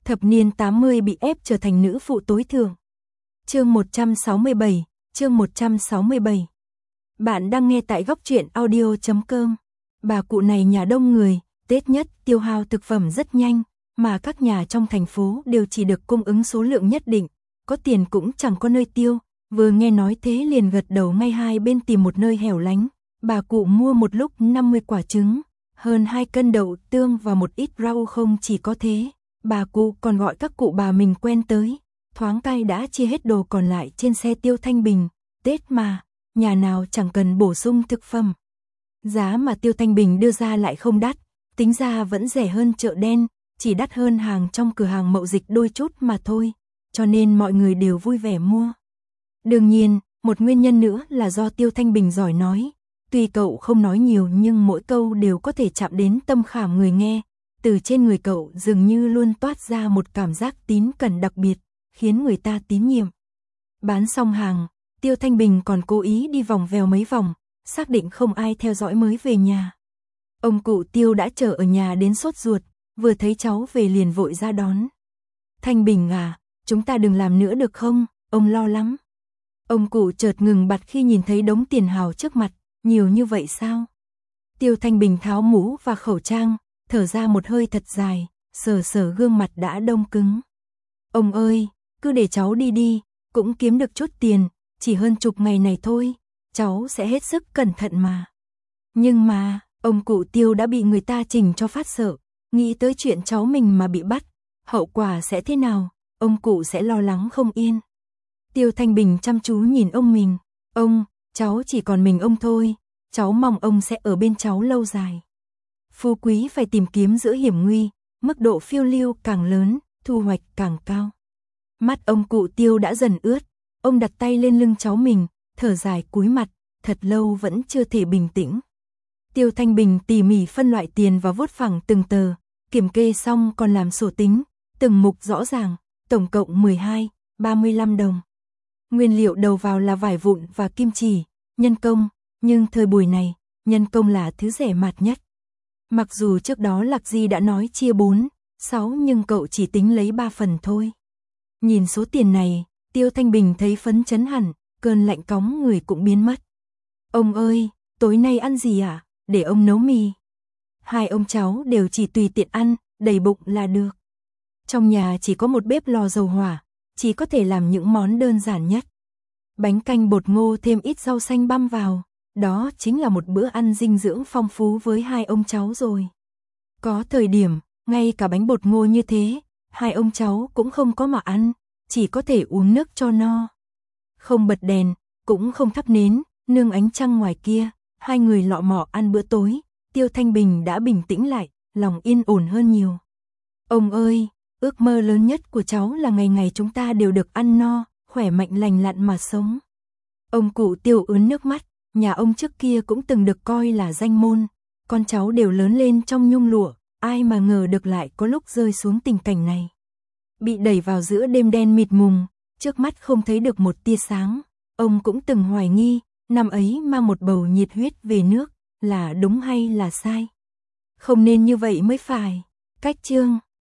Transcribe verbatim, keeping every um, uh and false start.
thập niên tám mươi bị ép trở thành nữ phụ tối thượng. Chương một trăm sáu mươi bảy, chương một trăm sáu mươi bảy. Bạn đang nghe tại góc truyện audio chấm com. Bà cụ này nhà đông người, Tết nhất tiêu hao thực phẩm rất nhanh, mà các nhà trong thành phố đều chỉ được cung ứng số lượng nhất định, có tiền cũng chẳng có nơi tiêu, vừa nghe nói thế liền gật đầu ngay hai bên tìm một nơi hẻo lánh. Bà cụ mua một lúc năm mươi quả trứng, hơn hai cân đậu tương và một ít rau. Không chỉ có thế, bà cụ còn gọi các cụ bà mình quen tới, thoáng cay đã chia hết đồ còn lại trên xe Tiêu Thanh Bình. Tết mà, nhà nào chẳng cần bổ sung thực phẩm. Giá mà Tiêu Thanh Bình đưa ra lại không đắt, tính ra vẫn rẻ hơn chợ đen, chỉ đắt hơn hàng trong cửa hàng mậu dịch đôi chút mà thôi, cho nên mọi người đều vui vẻ mua. Đương nhiên, một nguyên nhân nữa là do Tiêu Thanh Bình giỏi nói, tuy cậu không nói nhiều nhưng mỗi câu đều có thể chạm đến tâm khảm người nghe, từ trên người cậu dường như luôn toát ra một cảm giác tín cẩn đặc biệt, khiến người ta tín nhiệm. Bán xong hàng, Tiêu Thanh Bình còn cố ý đi vòng vèo mấy vòng, xác định không ai theo dõi mới về nhà. Ông cụ Tiêu đã chờ ở nhà đến sốt ruột, vừa thấy cháu về liền vội ra đón. Thanh Bình à, chúng ta đừng làm nữa được không, ông lo lắm. Ông cụ chợt ngừng bặt khi nhìn thấy đống tiền hào trước mặt, nhiều như vậy sao? Tiêu Thanh Bình tháo mũ và khẩu trang, thở ra một hơi thật dài, sờ sờ gương mặt đã đông cứng. Ông ơi, cứ để cháu đi đi, cũng kiếm được chút tiền, chỉ hơn chục ngày này thôi, cháu sẽ hết sức cẩn thận mà. Nhưng mà, ông cụ Tiêu đã bị người ta chỉnh cho phát sợ, nghĩ tới chuyện cháu mình mà bị bắt, hậu quả sẽ thế nào, ông cụ sẽ lo lắng không yên. Tiêu Thanh Bình chăm chú nhìn ông mình, ông, cháu chỉ còn mình ông thôi, cháu mong ông sẽ ở bên cháu lâu dài. Phú quý phải tìm kiếm giữa hiểm nguy, mức độ phiêu lưu càng lớn, thu hoạch càng cao. Mắt ông cụ Tiêu đã dần ướt, ông đặt tay lên lưng cháu mình, thở dài cúi mặt, thật lâu vẫn chưa thể bình tĩnh. Tiêu Thanh Bình tỉ mỉ phân loại tiền và vuốt phẳng từng tờ, kiểm kê xong còn làm sổ tính, từng mục rõ ràng, tổng cộng mười hai, ba mươi lăm đồng. Nguyên liệu đầu vào là vải vụn và kim chỉ, nhân công, nhưng thời buổi này, nhân công là thứ rẻ mạt nhất. Mặc dù trước đó Lạc Di đã nói chia bốn, sáu nhưng cậu chỉ tính lấy ba phần thôi. Nhìn số tiền này, Tiêu Thanh Bình thấy phấn chấn hẳn, cơn lạnh cóng người cũng biến mất. Ông ơi, tối nay ăn gì ạ? À? Để ông nấu mì. Hai ông cháu đều chỉ tùy tiện ăn, đầy bụng là được. Trong nhà chỉ có một bếp lò dầu hỏa, chỉ có thể làm những món đơn giản nhất. Bánh canh bột ngô thêm ít rau xanh băm vào, đó chính là một bữa ăn dinh dưỡng phong phú với hai ông cháu rồi. Có thời điểm, ngay cả bánh bột ngô như thế, hai ông cháu cũng không có mà ăn, chỉ có thể uống nước cho no. Không bật đèn, cũng không thắp nến, nương ánh trăng ngoài kia, hai người lọ mọ ăn bữa tối, Tiêu Thanh Bình đã bình tĩnh lại, lòng yên ổn hơn nhiều. Ông ơi, ước mơ lớn nhất của cháu là ngày ngày chúng ta đều được ăn no, khỏe mạnh lành lặn mà sống. Ông cụ Tiêu ướn nước mắt, nhà ông trước kia cũng từng được coi là danh môn, con cháu đều lớn lên trong nhung lụa, ai mà ngờ được lại có lúc rơi xuống tình cảnh này. Bị đẩy vào giữa đêm đen mịt mùng, trước mắt không thấy được một tia sáng, ông cũng từng hoài nghi, năm ấy mang một bầu nhiệt huyết về nước, là đúng hay là sai. Không nên như vậy mới phải. Cách chương